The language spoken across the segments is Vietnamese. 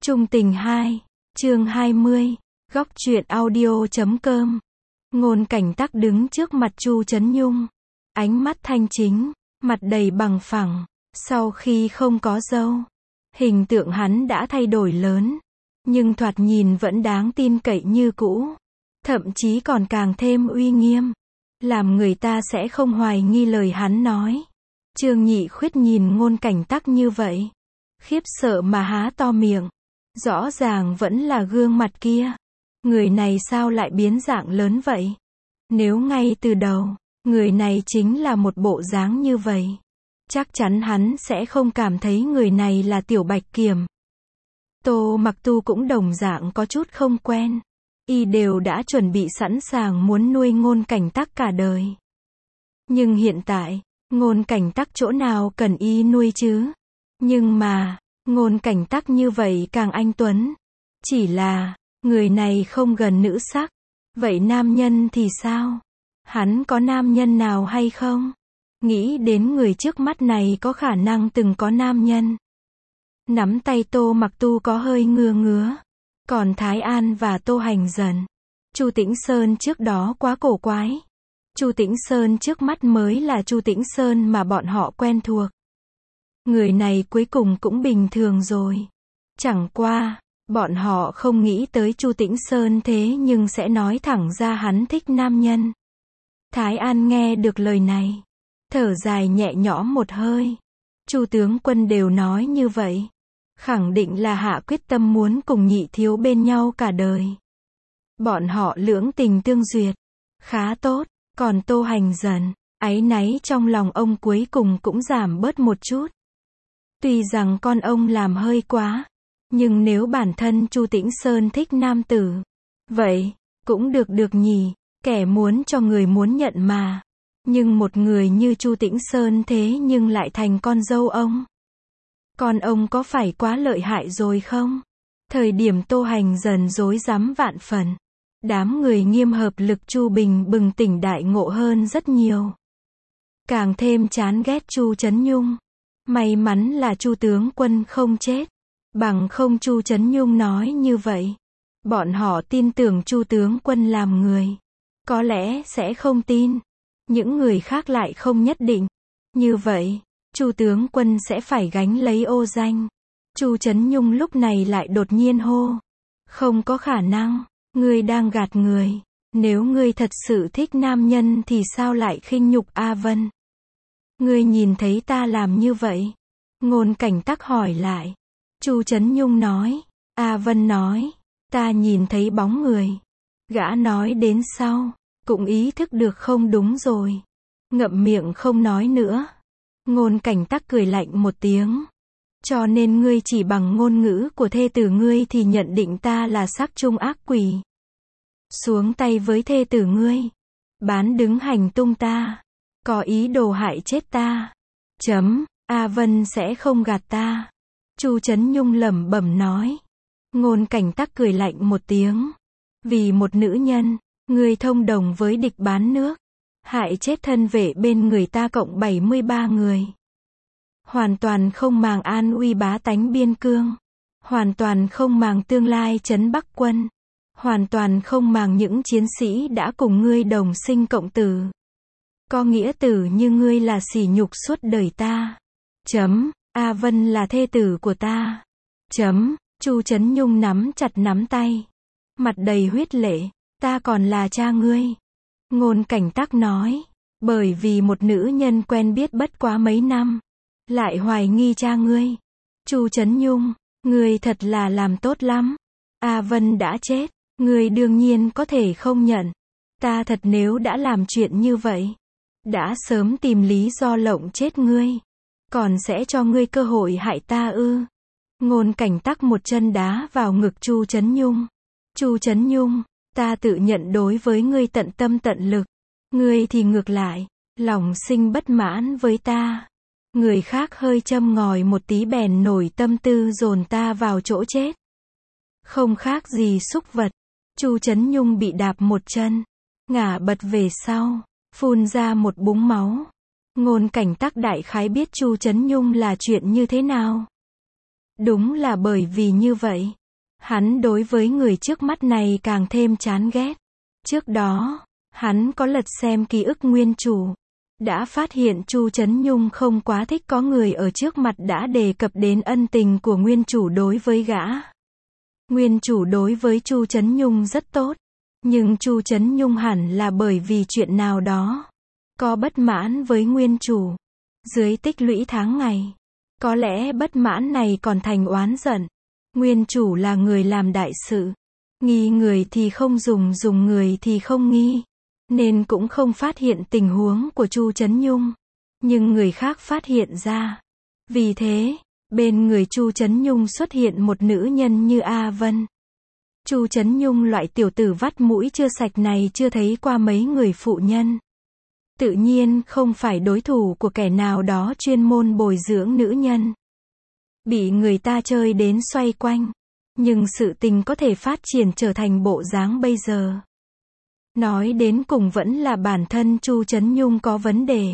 Trung tình 2, chương 20, góc truyện audio.com. Ngôn Cảnh Tắc đứng trước mặt Chu Chấn Nhung, ánh mắt thanh chính, mặt đầy bằng phẳng, sau khi không có râu, hình tượng hắn đã thay đổi lớn, nhưng thoạt nhìn vẫn đáng tin cậy như cũ, thậm chí còn càng thêm uy nghiêm, làm người ta sẽ không hoài nghi lời hắn nói. Trương Nhị Khuyết nhìn Ngôn Cảnh Tắc như vậy, khiếp sợ mà há to miệng, rõ ràng vẫn là gương mặt kia, người này sao lại biến dạng lớn vậy? Nếu ngay từ đầu, người này chính là một bộ dáng như vậy, chắc chắn hắn sẽ không cảm thấy người này là Tiểu Bạch Kiểm. Tô Mặc Tu cũng đồng dạng có chút không quen, y đều đã chuẩn bị sẵn sàng muốn nuôi Ngôn Cảnh Tắc cả đời. Nhưng hiện tại, Ngôn Cảnh Tắc chỗ nào cần y nuôi chứ? Nhưng mà, Ngôn Cảnh Tắc như vậy càng anh tuấn. Chỉ là, người này không gần nữ sắc. Vậy nam nhân thì sao? Hắn có nam nhân nào hay không? Nghĩ đến người trước mắt này có khả năng từng có nam nhân. Nắm tay Tô Mặc Tu có hơi ngứa ngứa. Còn Thái An và Tô Hành Dần, Chu Tĩnh Sơn trước đó quá cổ quái. Chu Tĩnh Sơn trước mắt mới là Chu Tĩnh Sơn mà bọn họ quen thuộc. Người này cuối cùng cũng bình thường rồi. Chẳng qua, bọn họ không nghĩ tới Chu Tĩnh Sơn thế nhưng sẽ nói thẳng ra hắn thích nam nhân. Thái An nghe được lời này, thở dài nhẹ nhõm một hơi. Chu tướng quân đều nói như vậy, khẳng định là hạ quyết tâm muốn cùng Nhị thiếu bên nhau cả đời. Bọn họ lưỡng tình tương duyệt, khá tốt. Còn Tô Hành Dần, áy náy trong lòng ông cuối cùng cũng giảm bớt một chút. Tuy rằng con ông làm hơi quá, nhưng nếu bản thân Chu Tĩnh Sơn thích nam tử, vậy, cũng được nhỉ, kẻ muốn cho người muốn nhận mà. Nhưng một người như Chu Tĩnh Sơn thế nhưng lại thành con dâu ông. Con ông có phải quá lợi hại rồi không? Thời điểm Tô Hành Dần rối rắm vạn phần. Đám người nghiêm hợp lực Chu Bình bừng tỉnh đại ngộ hơn rất nhiều. Càng thêm chán ghét Chu Chấn Nhung. May mắn là Chu tướng quân không chết. Bằng không Chu Chấn Nhung nói như vậy, bọn họ tin tưởng Chu tướng quân làm người. Có lẽ sẽ không tin. Những người khác lại không nhất định. Như vậy, Chu tướng quân sẽ phải gánh lấy ô danh. Chu Chấn Nhung lúc này lại đột nhiên hô. Không có khả năng. Ngươi đang gạt người. Nếu ngươi thật sự thích nam nhân thì sao lại khinh nhục A Vân? Ngươi nhìn thấy ta làm như vậy? Ngôn Cảnh Tắc hỏi lại. Chu Chấn Nhung nói. A Vân nói. Ta nhìn thấy bóng người. Gã nói đến sau, cũng ý thức được không đúng rồi. Ngậm miệng không nói nữa. Ngôn Cảnh Tắc cười lạnh một tiếng. Cho nên ngươi chỉ bằng ngôn ngữ của thê tử ngươi thì nhận định ta là sắc trung ác quỷ. Xuống tay với thê tử ngươi. Bán đứng hành tung ta. Có ý đồ hại chết ta. A Vân sẽ không gạt ta. Chu Chấn Nhung lẩm bẩm nói. Ngôn Cảnh Tắc cười lạnh một tiếng. Vì một nữ nhân, ngươi thông đồng với địch bán nước. Hại chết thân vệ bên người ta cộng 73 người. Hoàn toàn không màng an uy bá tánh biên cương. Hoàn toàn không màng tương lai trấn Bắc quân. Hoàn toàn không màng những chiến sĩ đã cùng ngươi đồng sinh cộng tử. Có nghĩa tử như ngươi là sỉ nhục suốt đời ta. A Vân là thê tử của ta. Chu Chấn Nhung nắm chặt nắm tay. Mặt đầy huyết lệ. Ta còn là cha ngươi. Ngôn Cảnh Tắc nói. Bởi vì một nữ nhân quen biết bất quá mấy năm. Lại hoài nghi cha ngươi. Chu Chấn Nhung, ngươi thật là làm tốt lắm. A Vân đã chết. Ngươi đương nhiên có thể không nhận. Ta thật nếu đã làm chuyện như vậy, đã sớm tìm lý do lộng chết ngươi. Còn sẽ cho ngươi cơ hội hại ta ư? Ngôn Cảnh Tắc một chân đá vào ngực Chu Chấn Nhung. Chu Chấn Nhung, ta tự nhận đối với ngươi tận tâm tận lực. Ngươi thì ngược lại, lòng sinh bất mãn với ta. Người khác hơi châm ngòi một tí bèn nổi tâm tư dồn ta vào chỗ chết. Không khác gì súc vật. Chu Chấn Nhung bị đạp một chân, ngả bật về sau, phun ra một búng máu. Ngôn Cảnh Tắc đại khái biết Chu Chấn Nhung là chuyện như thế nào. Đúng là bởi vì như vậy, hắn đối với người trước mắt này càng thêm chán ghét. Trước đó, hắn có lật xem ký ức nguyên chủ, đã phát hiện Chu Chấn Nhung không quá thích có người ở trước mặt đã đề cập đến ân tình của nguyên chủ đối với gã. Nguyên chủ đối với Chu Chấn Nhung rất tốt, nhưng Chu Chấn Nhung hẳn là bởi vì chuyện nào đó có bất mãn với nguyên chủ. Dưới tích lũy tháng ngày, có lẽ bất mãn này còn thành oán giận. Nguyên chủ là người làm đại sự, nghi người thì không dùng, dùng người thì không nghi, nên cũng không phát hiện tình huống của Chu Chấn Nhung, nhưng người khác phát hiện ra. Vì thế, bên người Chu Chấn Nhung xuất hiện một nữ nhân như A Vân. Chu Chấn Nhung loại tiểu tử vắt mũi chưa sạch này chưa thấy qua mấy người phụ nhân, tự nhiên không phải đối thủ của kẻ nào đó chuyên môn bồi dưỡng nữ nhân, bị người ta chơi đến xoay quanh. Nhưng sự tình có thể phát triển trở thành bộ dáng bây giờ, nói đến cùng vẫn là bản thân Chu Chấn Nhung có vấn đề.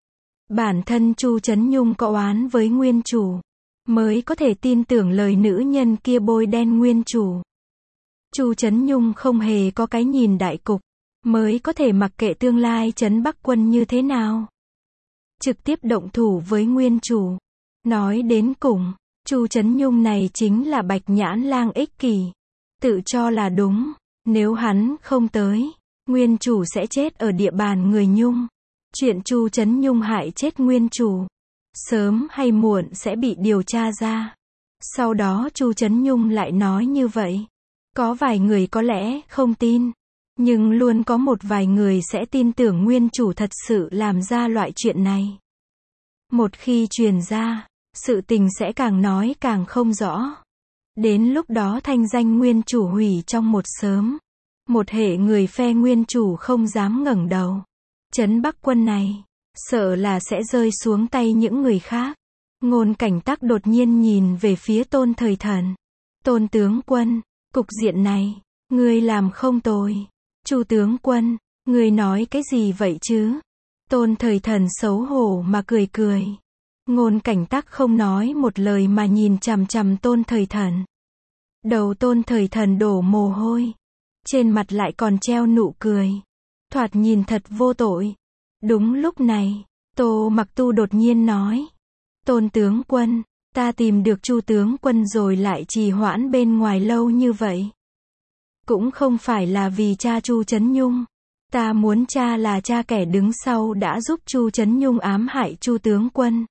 Bản thân Chu Chấn Nhung có oán với nguyên chủ, mới có thể tin tưởng lời nữ nhân kia bôi đen nguyên chủ. Chu Chấn Nhung không hề có cái nhìn đại cục, mới có thể mặc kệ tương lai Trấn Bắc Quân như thế nào, trực tiếp động thủ với nguyên chủ. Nói đến cùng, Chu Chấn Nhung này chính là Bạch Nhãn Lang ích kỷ, tự cho là đúng, nếu hắn không tới, nguyên chủ sẽ chết ở địa bàn người Nhung. Chuyện Chu Chấn Nhung hại chết nguyên chủ, sớm hay muộn sẽ bị điều tra ra. Sau đó Chu Chấn Nhung lại nói như vậy. Có vài người có lẽ không tin, nhưng luôn có một vài người sẽ tin tưởng nguyên chủ thật sự làm ra loại chuyện này. Một khi truyền ra, sự tình sẽ càng nói càng không rõ. Đến lúc đó thanh danh nguyên chủ hủy trong một sớm. Một hệ người phe nguyên chủ không dám ngẩng đầu. Trấn Bắc Quân này, sợ là sẽ rơi xuống tay những người khác. Ngôn Cảnh Tắc đột nhiên nhìn về phía Tôn Thời Thần. Tôn tướng quân, cục diện này, ngươi làm không tồi. Chu tướng quân, ngươi nói cái gì vậy chứ? Tôn Thời Thần xấu hổ mà cười cười. Ngôn Cảnh Tắc không nói một lời mà nhìn chằm chằm Tôn Thời Thần. Đầu Tôn Thời Thần đổ mồ hôi, trên mặt lại còn treo nụ cười, thoạt nhìn thật vô tội. Đúng lúc này, Tô Mặc Tu đột nhiên nói: Tôn tướng quân, ta tìm được Chu tướng quân rồi lại trì hoãn bên ngoài lâu như vậy. Cũng không phải là vì cha Chu Chấn Nhung, ta muốn cha là cha kẻ đứng sau đã giúp Chu Chấn Nhung ám hại Chu tướng quân.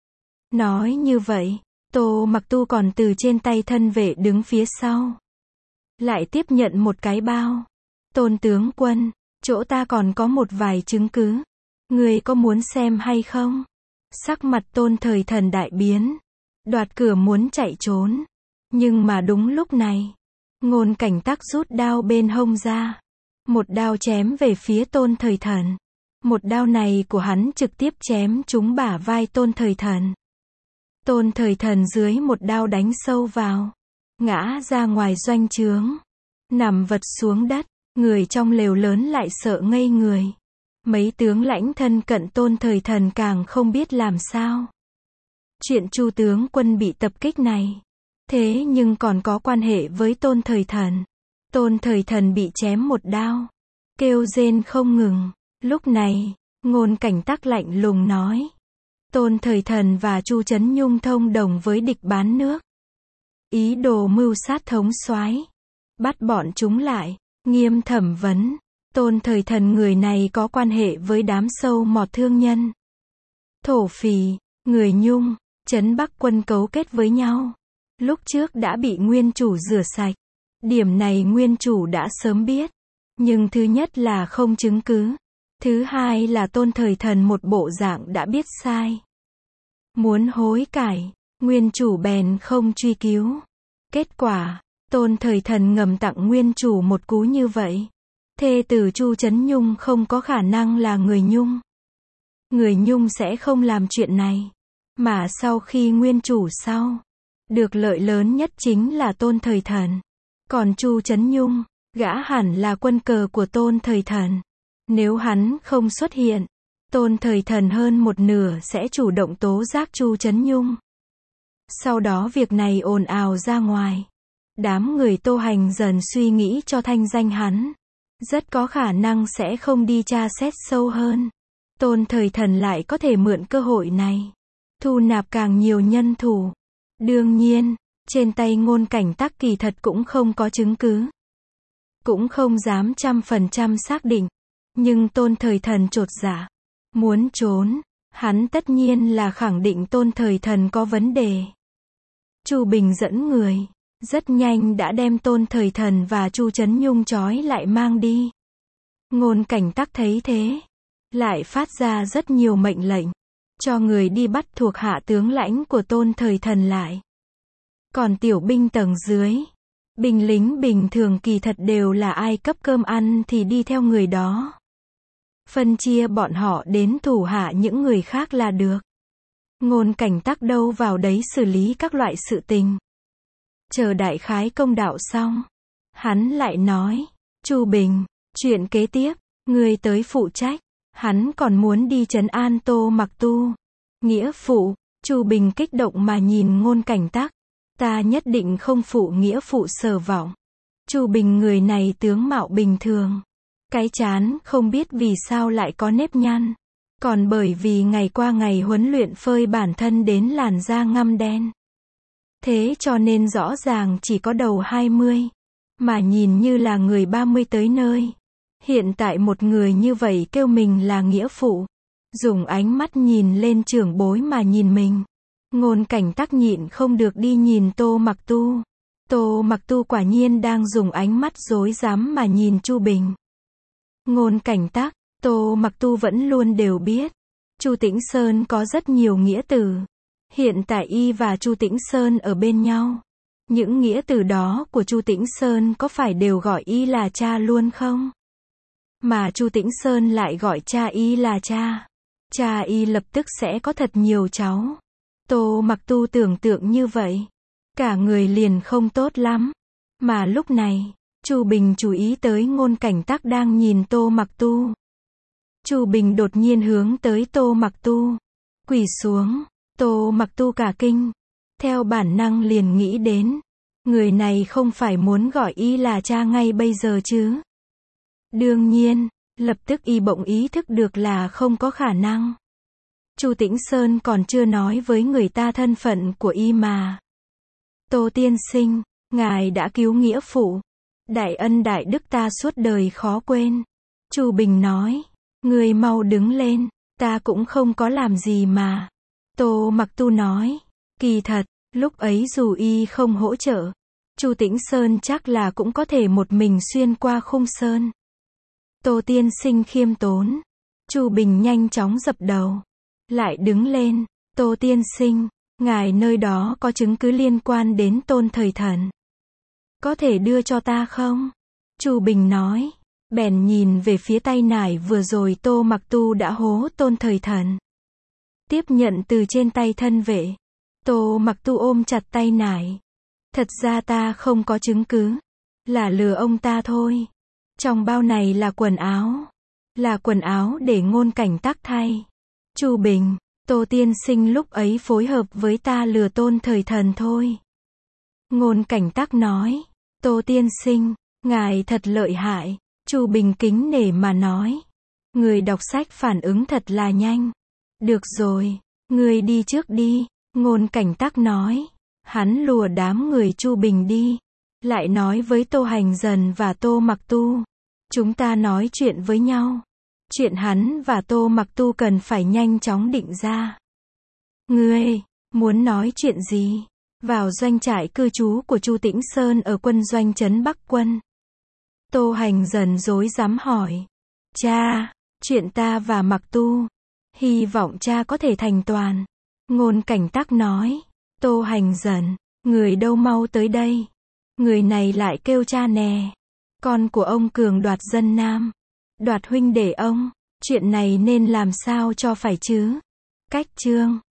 Nói như vậy, Tô Mặc Tu còn từ trên tay thân vệ đứng phía sau, lại tiếp nhận một cái bao. Tôn tướng quân, chỗ ta còn có một vài chứng cứ, người có muốn xem hay không? Sắc mặt Tôn Thời Thần đại biến, đoạt cửa muốn chạy trốn. Nhưng mà đúng lúc này, Ngôn Cảnh Tắc rút đao bên hông ra, một đao chém về phía Tôn Thời Thần. Một đao này của hắn trực tiếp chém trúng bả vai Tôn Thời Thần. Tôn Thời Thần dưới một đao đánh sâu vào, ngã ra ngoài doanh trướng, nằm vật xuống đất. Người trong lều lớn lại sợ ngây người. Mấy tướng lãnh thân cận Tôn Thời Thần càng không biết làm sao. Chuyện Chu tướng quân bị tập kích này, thế nhưng còn có quan hệ với Tôn Thời Thần. Tôn Thời Thần bị chém một đao, kêu rên không ngừng. Lúc này, Ngôn Cảnh Tắc lạnh lùng nói: Tôn Thời Thần và Chu Chấn Nhung thông đồng với địch bán nước, ý đồ mưu sát thống soái, bắt bọn chúng lại, nghiêm thẩm vấn. Tôn Thời Thần người này có quan hệ với đám sâu mọt thương nhân, thổ phỉ, người Nhung, Trấn Bắc Quân cấu kết với nhau. Lúc trước đã bị nguyên chủ rửa sạch. Điểm này nguyên chủ đã sớm biết. Nhưng thứ nhất là không chứng cứ. Thứ hai là Tôn Thời Thần một bộ dạng đã biết sai. Muốn hối cải, nguyên chủ bèn không truy cứu. Kết quả, Tôn Thời Thần ngầm tặng nguyên chủ một cú như vậy. Thê tử Chu Chấn Nhung không có khả năng là người Nhung. Người Nhung sẽ không làm chuyện này. Mà sau khi nguyên chủ được lợi lớn nhất chính là Tôn Thời Thần. Còn Chu Chấn Nhung, gã hẳn là quân cờ của Tôn Thời Thần. Nếu hắn không xuất hiện, Tôn Thời Thần hơn một nửa sẽ chủ động tố giác Chu Chấn Nhung. Sau đó việc này ồn ào ra ngoài. Đám người Tô Hành dần suy nghĩ cho thanh danh hắn. Rất có khả năng sẽ không đi tra xét sâu hơn. Tôn Thời Thần lại có thể mượn cơ hội này. Thu nạp càng nhiều nhân thủ. Đương nhiên, trên tay Ngôn Cảnh Tắc kỳ thật cũng không có chứng cứ. Cũng không dám 100% xác định. Nhưng Tôn Thời Thần chột dạ. Muốn trốn, hắn tất nhiên là khẳng định Tôn Thời Thần có vấn đề. Chu Bình dẫn người, rất nhanh đã đem Tôn Thời Thần và Chu Chấn Nhung trói lại mang đi. Ngôn Cảnh Tắc thấy thế, lại phát ra rất nhiều mệnh lệnh, cho người đi bắt thuộc hạ tướng lãnh của Tôn Thời Thần lại. Còn tiểu binh tầng dưới, binh lính bình thường kỳ thật đều là ai cấp cơm ăn thì đi theo người đó. Phân chia bọn họ đến thủ hạ những người khác là được. Ngôn Cảnh Tắc đâu vào đấy xử lý các loại sự tình. Chờ đại khái công đạo xong, hắn lại nói, Chu Bình, chuyện kế tiếp, ngươi tới phụ trách. Hắn còn muốn đi trấn an Tô Mặc Tu. Nghĩa phụ, Chu Bình kích động mà nhìn Ngôn Cảnh Tắc. Ta nhất định không phụ nghĩa phụ Sở Vọng. Chu Bình người này tướng mạo bình thường. Cái trán không biết vì sao lại có nếp nhăn. Còn bởi vì ngày qua ngày huấn luyện phơi bản thân đến làn da ngăm đen. Thế cho nên rõ ràng chỉ có đầu 20. Mà nhìn như là người 30 tới nơi. Hiện tại một người như vậy kêu mình là nghĩa phụ. Dùng ánh mắt nhìn lên trưởng bối mà nhìn mình. Ngôn Cảnh Tắc nhịn không được đi nhìn Tô Mặc Tu. Tô Mặc Tu quả nhiên đang dùng ánh mắt rối rắm mà nhìn Chu Bình. Ngôn Cảnh Tắc, Tô Mặc Tu vẫn luôn đều biết. Chu Tĩnh Sơn có rất nhiều nghĩa tử. Hiện tại y và Chu Tĩnh Sơn ở bên nhau. Những nghĩa tử đó của Chu Tĩnh Sơn có phải đều gọi y là cha luôn không? Mà Chu Tĩnh Sơn lại gọi cha y là cha. Cha y lập tức sẽ có thật nhiều cháu. Tô Mặc Tu tưởng tượng như vậy. Cả người liền không tốt lắm. Mà lúc này, Chu Bình chú ý tới Ngôn Cảnh Tắc đang nhìn Tô Mặc Tu. Chu Bình đột nhiên hướng tới Tô Mặc Tu. Quỳ xuống. Tô Mặc Tu cả kinh. Theo bản năng liền nghĩ đến. Người này không phải muốn gọi y là cha ngay bây giờ chứ. Đương nhiên, lập tức y bỗng ý thức được là không có khả năng. Chu Tĩnh Sơn còn chưa nói với người ta thân phận của y mà. Tô tiên sinh, ngài đã cứu nghĩa phụ. Đại ân đại đức ta suốt đời khó quên. Chu Bình nói, người mau đứng lên, ta cũng không có làm gì mà. Tô Mặc Tu nói, kỳ thật, lúc ấy dù y không hỗ trợ, Chu Tĩnh Sơn chắc là cũng có thể một mình xuyên qua khung sơn. Tô tiên sinh khiêm tốn. Chu Bình nhanh chóng dập đầu. Lại đứng lên. Tô tiên sinh, ngài nơi đó có chứng cứ liên quan đến Tôn Thời Thần. Có thể đưa cho ta không? Chu Bình nói. Bèn nhìn về phía tay nải vừa rồi Tô Mặc Tu đã hố Tôn Thời Thần. Tiếp nhận từ trên tay thân vệ. Tô Mặc Tu ôm chặt tay nải. Thật ra ta không có chứng cứ. Là lừa ông ta thôi. Trong bao này là quần áo. Là quần áo để Ngôn Cảnh Tắc thay. Chu Bình, Tô tiên sinh lúc ấy phối hợp với ta lừa Tôn Thời Thần thôi. Ngôn Cảnh Tắc nói. Tô tiên sinh, ngài thật lợi hại. Chu Bình kính nể mà nói. Người đọc sách phản ứng thật là nhanh. Được rồi, người đi trước đi. Ngôn Cảnh Tắc nói. Hắn lùa đám người Chu Bình đi. Lại nói với Tô Hành Dần và Tô Mặc Tu. Chúng ta nói chuyện với nhau. Chuyện hắn và Tô Mặc Tu cần phải nhanh chóng định ra. Ngươi, muốn nói chuyện gì? Vào doanh trại cư trú của Chu Tĩnh Sơn ở quân doanh trấn Bắc Quân. Tô Hành Dần rối rắm hỏi. Cha, chuyện ta và Mặc Tu. Hy vọng cha có thể thành toàn. Ngôn Cảnh Tắc nói. Tô Hành Dần, người đâu mau tới đây. Người này lại kêu cha nè. Con của ông cường đoạt dân Nam. Đoạt huynh đệ ông. Chuyện này nên làm sao cho phải chứ? Cách chương